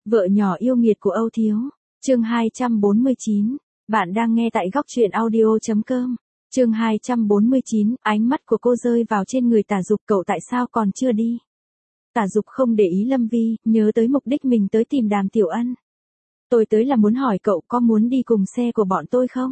Vợ nhỏ yêu nghiệt của Âu Thiếu. Chương 249. Bạn đang nghe tại góc truyện audio.com. Chương 249, ánh mắt của cô rơi vào trên người Tả Dục, cậu tại sao còn chưa đi? Tả Dục không để ý Lâm Vi, nhớ tới mục đích mình tới tìm Đàm Tiểu Ân. Tôi tới là muốn hỏi cậu có muốn đi cùng xe của bọn tôi không?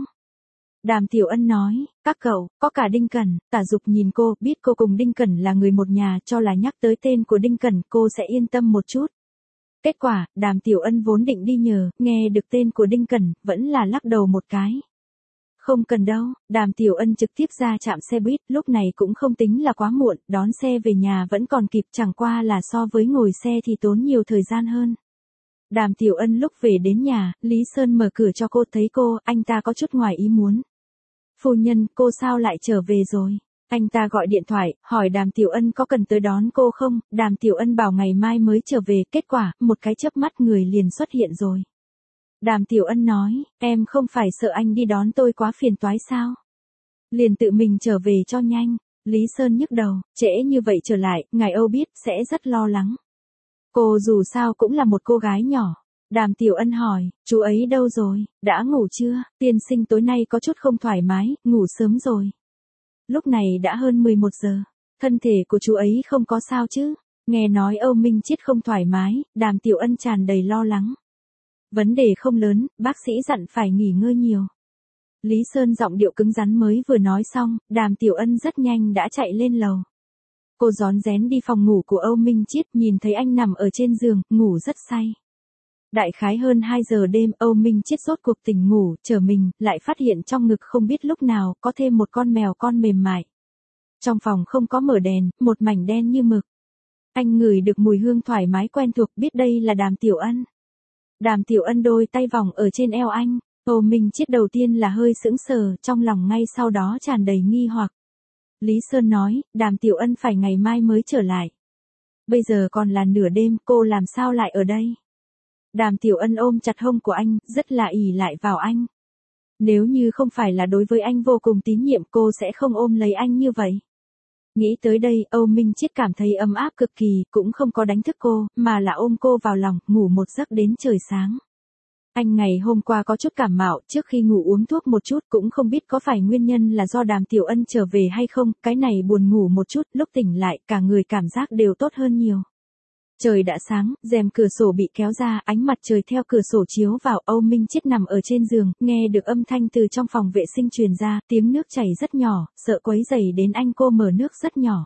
Đàm Tiểu Ân nói, các cậu, có cả Đinh Cẩn. Tả Dục nhìn cô, biết cô cùng Đinh Cẩn là người một nhà, cho là nhắc tới tên của Đinh Cẩn, cô sẽ yên tâm một chút. Kết quả, Đàm Tiểu Ân vốn định đi nhờ, nghe được tên của Đinh Cẩn, vẫn là lắc đầu một cái. Không cần đâu, Đàm Tiểu Ân trực tiếp ra trạm xe buýt, lúc này cũng không tính là quá muộn, đón xe về nhà vẫn còn kịp, chẳng qua là so với ngồi xe thì tốn nhiều thời gian hơn. Đàm Tiểu Ân lúc về đến nhà, Lý Sơn mở cửa cho cô, thấy cô, anh ta có chút ngoài ý muốn. Phu nhân, cô sao lại trở về rồi? Anh ta gọi điện thoại, hỏi Đàm Tiểu Ân có cần tới đón cô không, Đàm Tiểu Ân bảo ngày mai mới trở về, kết quả, một cái chớp mắt người liền xuất hiện rồi. Đàm Tiểu Ân nói, em không phải sợ anh đi đón tôi quá phiền toái sao? Liền tự mình trở về cho nhanh. Lý Sơn nhức đầu, trễ như vậy trở lại, ngài Âu biết, sẽ rất lo lắng. Cô dù sao cũng là một cô gái nhỏ. Đàm Tiểu Ân hỏi, chú ấy đâu rồi, đã ngủ chưa? Tiên sinh tối nay có chút không thoải mái, ngủ sớm rồi. Lúc này đã hơn 11 giờ, thân thể của chú ấy không có sao chứ? Nghe nói Âu Minh Chiết không thoải mái, Đàm Tiểu Ân tràn đầy lo lắng. Vấn đề không lớn, bác sĩ dặn phải nghỉ ngơi nhiều. Lý Sơn giọng điệu cứng rắn mới vừa nói xong, Đàm Tiểu Ân rất nhanh đã chạy lên lầu. Cô rón rén đi phòng ngủ của Âu Minh Chiết, nhìn thấy anh nằm ở trên giường, ngủ rất say. Đại khái hơn 2 giờ đêm, Âu Minh Chiết rốt cuộc tỉnh ngủ, trở mình, lại phát hiện trong ngực không biết lúc nào có thêm một con mèo con mềm mại. Trong phòng không có mở đèn, một mảnh đen như mực. Anh ngửi được mùi hương thoải mái quen thuộc, biết đây là Đàm Tiểu Ân. Đàm Tiểu Ân đôi tay vòng ở trên eo anh, Âu Minh Chiết đầu tiên là hơi sững sờ, trong lòng ngay sau đó tràn đầy nghi hoặc. Lý Sơn nói, Đàm Tiểu Ân phải ngày mai mới trở lại. Bây giờ còn là nửa đêm, cô làm sao lại ở đây? Đàm Tiểu Ân ôm chặt hông của anh, rất là ỷ lại vào anh. Nếu như không phải là đối với anh vô cùng tín nhiệm, cô sẽ không ôm lấy anh như vậy. Nghĩ tới đây, Âu Minh Chiết cảm thấy ấm áp cực kỳ, cũng không có đánh thức cô, mà là ôm cô vào lòng, ngủ một giấc đến trời sáng. Anh ngày hôm qua có chút cảm mạo, trước khi ngủ uống thuốc một chút, cũng không biết có phải nguyên nhân là do Đàm Tiểu Ân trở về hay không, cái này buồn ngủ một chút, lúc tỉnh lại, cả người cảm giác đều tốt hơn nhiều. Trời đã sáng, rèm cửa sổ bị kéo ra, ánh mặt trời theo cửa sổ chiếu vào, Âu Minh Chiết nằm ở trên giường, nghe được âm thanh từ trong phòng vệ sinh truyền ra, tiếng nước chảy rất nhỏ, sợ quấy rầy đến anh, cô mở nước rất nhỏ.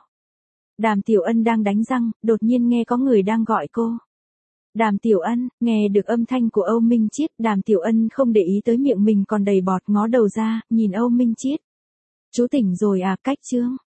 Đàm Tiểu Ân đang đánh răng, đột nhiên nghe có người đang gọi cô. Đàm Tiểu Ân, nghe được âm thanh của Âu Minh Chiết, Đàm Tiểu Ân không để ý tới miệng mình còn đầy bọt, ngó đầu ra, nhìn Âu Minh Chiết. Chú tỉnh rồi à, cách chương.